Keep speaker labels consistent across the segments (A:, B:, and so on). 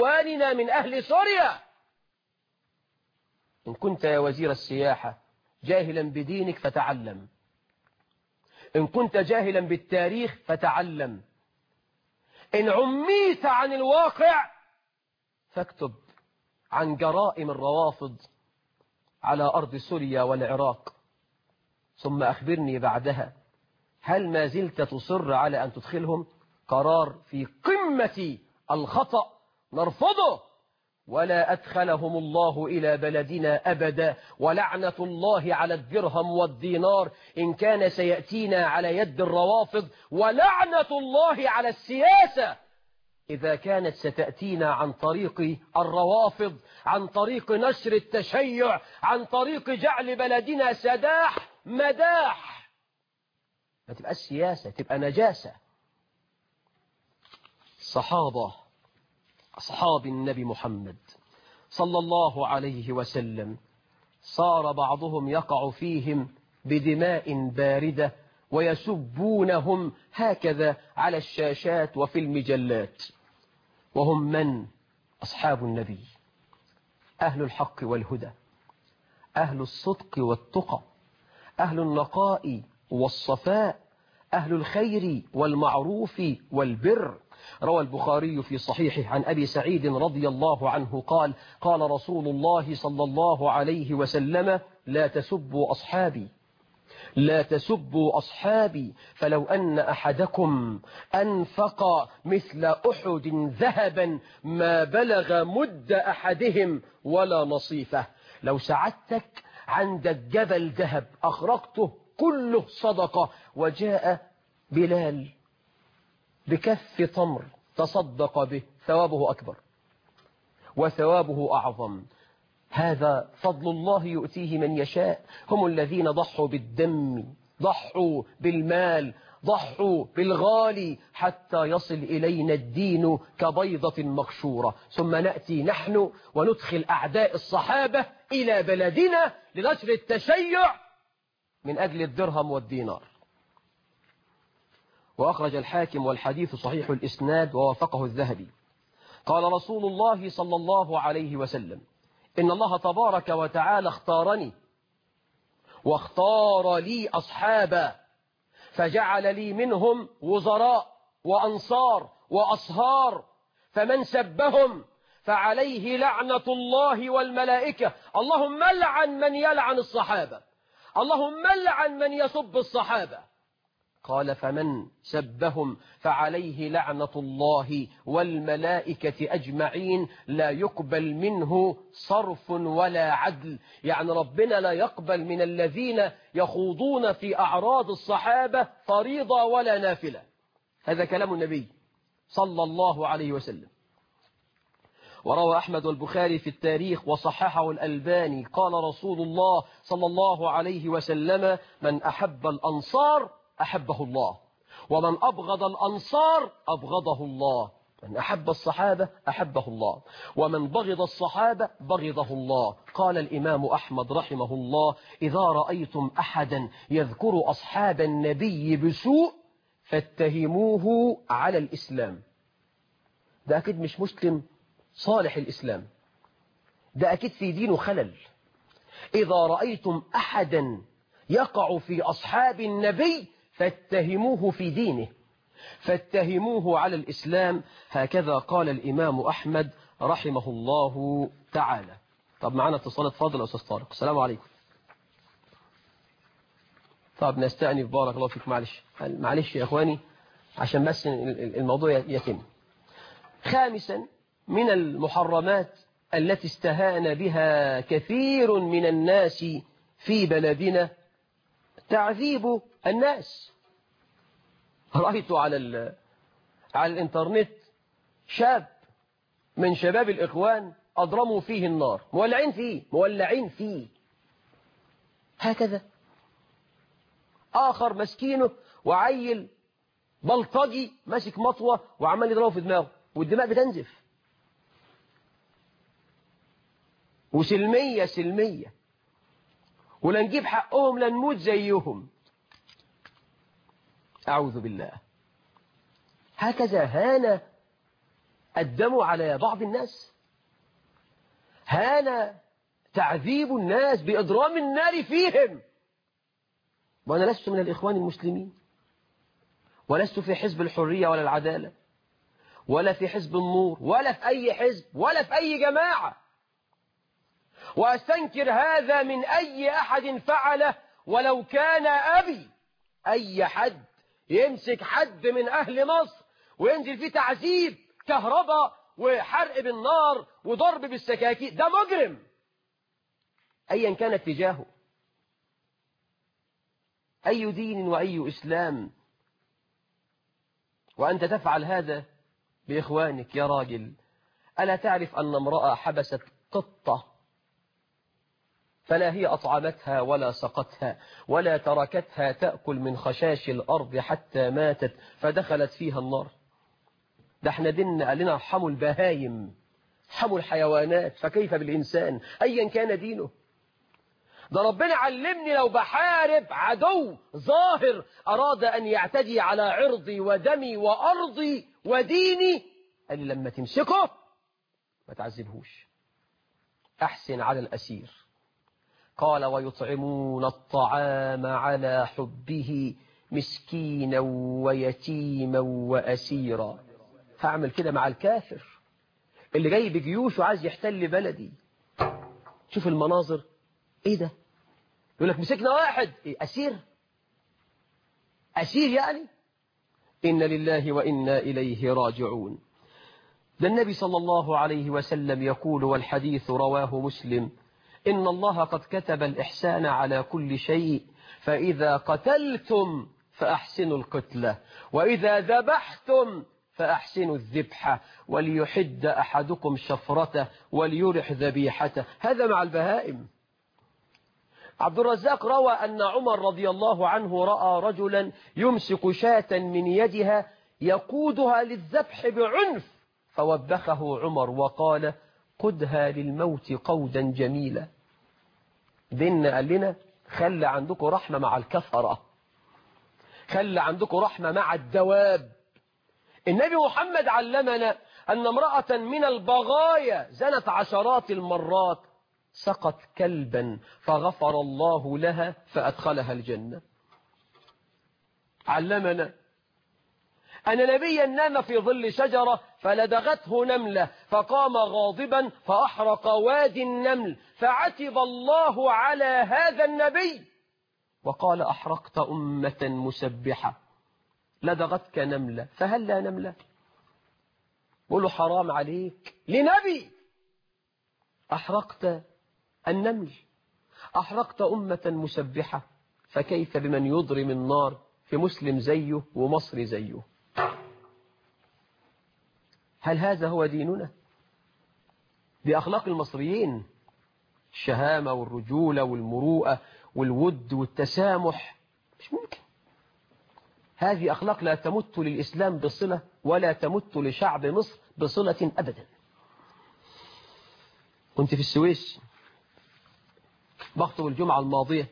A: إخواننا من أهل سوريا. إن كنت يا وزير السياحة جاهلا بدينك فتعلم، إن كنت جاهلا بالتاريخ فتعلم، إن عميت عن الواقع فاكتب عن جرائم الروافض على أرض سوريا والعراق، ثم أخبرني بعدها هل ما زلت تصر على أن تدخلهم؟ قرار في قمة الخطأ نرفضه، ولا أدخلهم الله إلى بلدنا أبدا، ولعنة الله على الدرهم والدينار إن كان سيأتينا على يد الروافض، ولعنة الله على السياسة إذا كانت ستأتينا عن طريق الروافض، عن طريق نشر التشيع، عن طريق جعل بلدنا سداح مداح. ما تبقى السياسة، تبقى نجاسة. الصحابة أصحاب النبي محمد صلى الله عليه وسلم صار بعضهم يقع فيهم بدماء باردة ويسبونهم هكذا على الشاشات وفي المجلات، وهم من؟ أصحاب النبي، أهل الحق والهدى، أهل الصدق والتقى، أهل النقاء والصفاء، أهل الخير والمعروف والبر. روى البخاري في صحيحه عن أبي سعيد رضي الله عنه قال: قال رسول الله صلى الله عليه وسلم: لا تسبوا أصحابي، لا تسبوا أصحابي، فلو أن أحدكم أنفق مثل أحد ذهبا ما بلغ مد أحدهم ولا نصيفه. لو سعدتك عندك جبل ذهب أخرجته كله صدقة، وجاء بلال بكف تمر تصدق به، ثوابه أكبر وثوابه أعظم. هذا فضل الله يؤتيه من يشاء. هم الذين ضحوا بالدم، ضحوا بالمال، ضحوا بالغالي حتى يصل إلينا الدين كبيضة مقشورة، ثم نأتي نحن وندخل أعداء الصحابة إلى بلدنا لنشر التشيع من أجل الدرهم والدينار. وأخرج الحاكم والحديث صحيح الإسناد ووافقه الذهبي. قال رسول الله صلى الله عليه وسلم: إن الله تبارك وتعالى اختارني واختار لي أصحابا، فجعل لي منهم وزراء وأنصار وأصهار، فمن سبهم فعليه لعنة الله والملائكة. اللهم لعن من يلعن الصحابة، اللهم لعن من يسب الصحابة. قال: فمن سبهم فعليه لعنة الله والملائكة أجمعين، لا يقبل منه صرف ولا عدل. يعني ربنا لا يقبل من الذين يخوضون في أعراض الصحابة فريضة ولا نافلة. هذا كلام النبي صلى الله عليه وسلم. وروى أحمد والبخاري في التاريخ وصححه الألباني قال رسول الله صلى الله عليه وسلم: من أحب الأنصار أحبه الله، ومن أبغض الأنصار أبغضه الله. من أحب الصحابة أحبه الله، ومن بغض الصحابة بغضه الله. قال الإمام أحمد رحمه الله: إذا رأيتم أحدا يذكر أصحاب النبي بسوء فاتهموه على الإسلام. ده أكيد مش مسلم صالح الإسلام، ده أكيد في دينه خلل. إذا رأيتم أحدا يقع في أصحاب النبي فاتهموه في دينه، فاتهموه على الإسلام. هكذا قال الإمام أحمد رحمه الله تعالى. طب معنا اتصال، فاضل يا أستاذ طارق. السلام عليكم. طب نستأنف، بارك الله فيك. معلش يا أخواني عشان بس الموضوع يتم. خامسا من المحرمات التي استهان بها كثير من الناس في بلدنا تعذيب الناس. رأيت على الإنترنت شاب من شباب الإخوان أضرموا فيه النار، مولعين فيه هكذا. آخر مسكينه وعيل بلطجي ماسك مطوة وعمال يضربه في دماغه والدماء بتنزف. وسلمية ولا نجيب حقهم لا نموت زيهم. أعوذ بالله. هكذا هان الدم على بعض الناس، هان تعذيب الناس بإضرام النار فيهم. وأنا لست من الإخوان المسلمين، ولست في حزب الحرية ولا العدالة، ولا في حزب النور، ولا في أي حزب، ولا في أي جماعة، وأستنكر هذا من أي أحد فعله ولو كان أبي. أي حد يمسك حد من أهل مصر وينزل فيه تعذيب كهرباء وحرق بالنار وضرب بالسكاكين، ده مجرم أيا كان اتجاهه. أي دين وأي إسلام وأنت تفعل هذا بإخوانك يا راجل؟ ألا تعرف أن امرأة حبست قطة فلا هي أطعمتها ولا سقتها ولا تركتها تأكل من خشاش الأرض حتى ماتت فدخلت فيها النار؟ ده احنا ديننا قال لنا ارحموا البهايم، ارحموا الحيوانات، فكيف بالإنسان أيا كان دينه؟ ده ربنا علمني لو بحارب عدو ظاهر أراد أن يعتدي على عرضي ودمي وأرضي وديني، قال لي لما تمسكه ما تعذبهوش، أحسن على الأسير. قال ويطعمون الطعام على حبه مسكينا ويتيما وأسيرا. هعمل كده مع الكافر اللي جاي بجيوش وعايز يحتل بلدي. شوف المناظر، ايه ده؟ يقول لك مسكنا واحد، إيه أسير؟ أسير يعني؟ إن لله وإنا إليه راجعون. ده النبي صلى الله عليه وسلم يقول، والحديث رواه مسلم: إن الله قد كتب الإحسان على كل شيء، فإذا قتلتم فأحسنوا القتلة، وإذا ذبحتم فأحسنوا الذبحة، وليحد أحدكم شفرته وليرح ذبيحته. هذا مع البهائم. عبد الرزاق روى أن عمر رضي الله عنه رأى رجلا يمسك شاة من يدها يقودها للذبح بعنف، فوبخه عمر وقال: قدها للموت قودا جميلا. ديننا قال لنا خلي عندكم رحمة مع الكفرة، خلي عندكم رحمة مع الدواب. النبي محمد علمنا أن امرأة من البغايا زنت عشرات المرات سقط كلبا فغفر الله لها فأدخلها الجنة. علمنا أن نبيا نام في ظل شجرة فلدغته نملة فقام غاضبا فأحرق وادي النمل، فعتب الله على هذا النبي وقال: أحرقت أمة مسبحة، لدغتك نملة فهل لا نملة؟ قل له حرام عليك، لنبي أحرقت النمل، أحرقت أمة مسبحة، فكيف بمن يضرم النار في مسلم زيه ومصري زيه؟ هل هذا هو ديننا؟ بأخلاق المصريين، الشهامة والرجولة والمروءة والود والتسامح، مش ممكن. هذه أخلاق لا تمت للإسلام بصلة ولا تمت لشعب مصر بصلة أبدا. كنت في السويس بخطب الجمعة الماضية،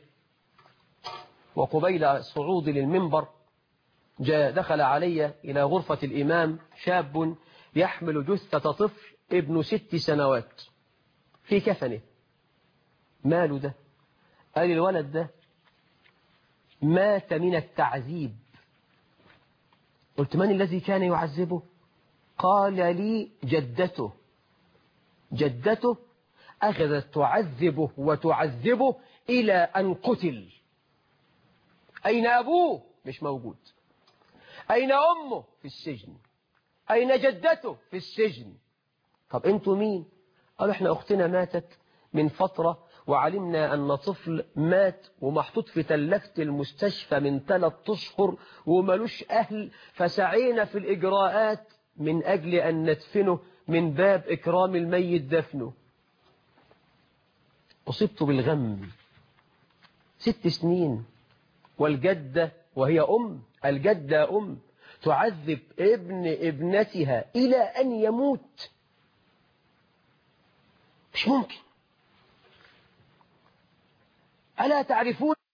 A: وقبيل صعودي للمنبر دخل علي إلى غرفة الإمام شاب يحمل جثة طفل ابن 6 سنوات في كفنه. ماله ده؟ قال الولد ده مات من التعذيب. قلت: من الذي كان يعذبه؟ قال لي: جدته. جدته أخذت تعذبه وتعذبه إلى أن قتل. أين أبوه؟ مش موجود. أين أمه؟ في السجن. أين جدته؟ في السجن. طب أنتوا مين؟ قالوا: إحنا أختنا ماتت من فترة وعلمنا أن طفل مات ومحطوط في تلاجة المستشفى من 3 أشهر وملوش أهل، فسعينا في الإجراءات من أجل أن ندفنه من باب إكرام الميت دفنه. أصبت بالغم. 6 سنين، والجدة وهي الجدة تعذب ابن ابنتها إلى أن يموت. مش ممكن. ألا تعرفون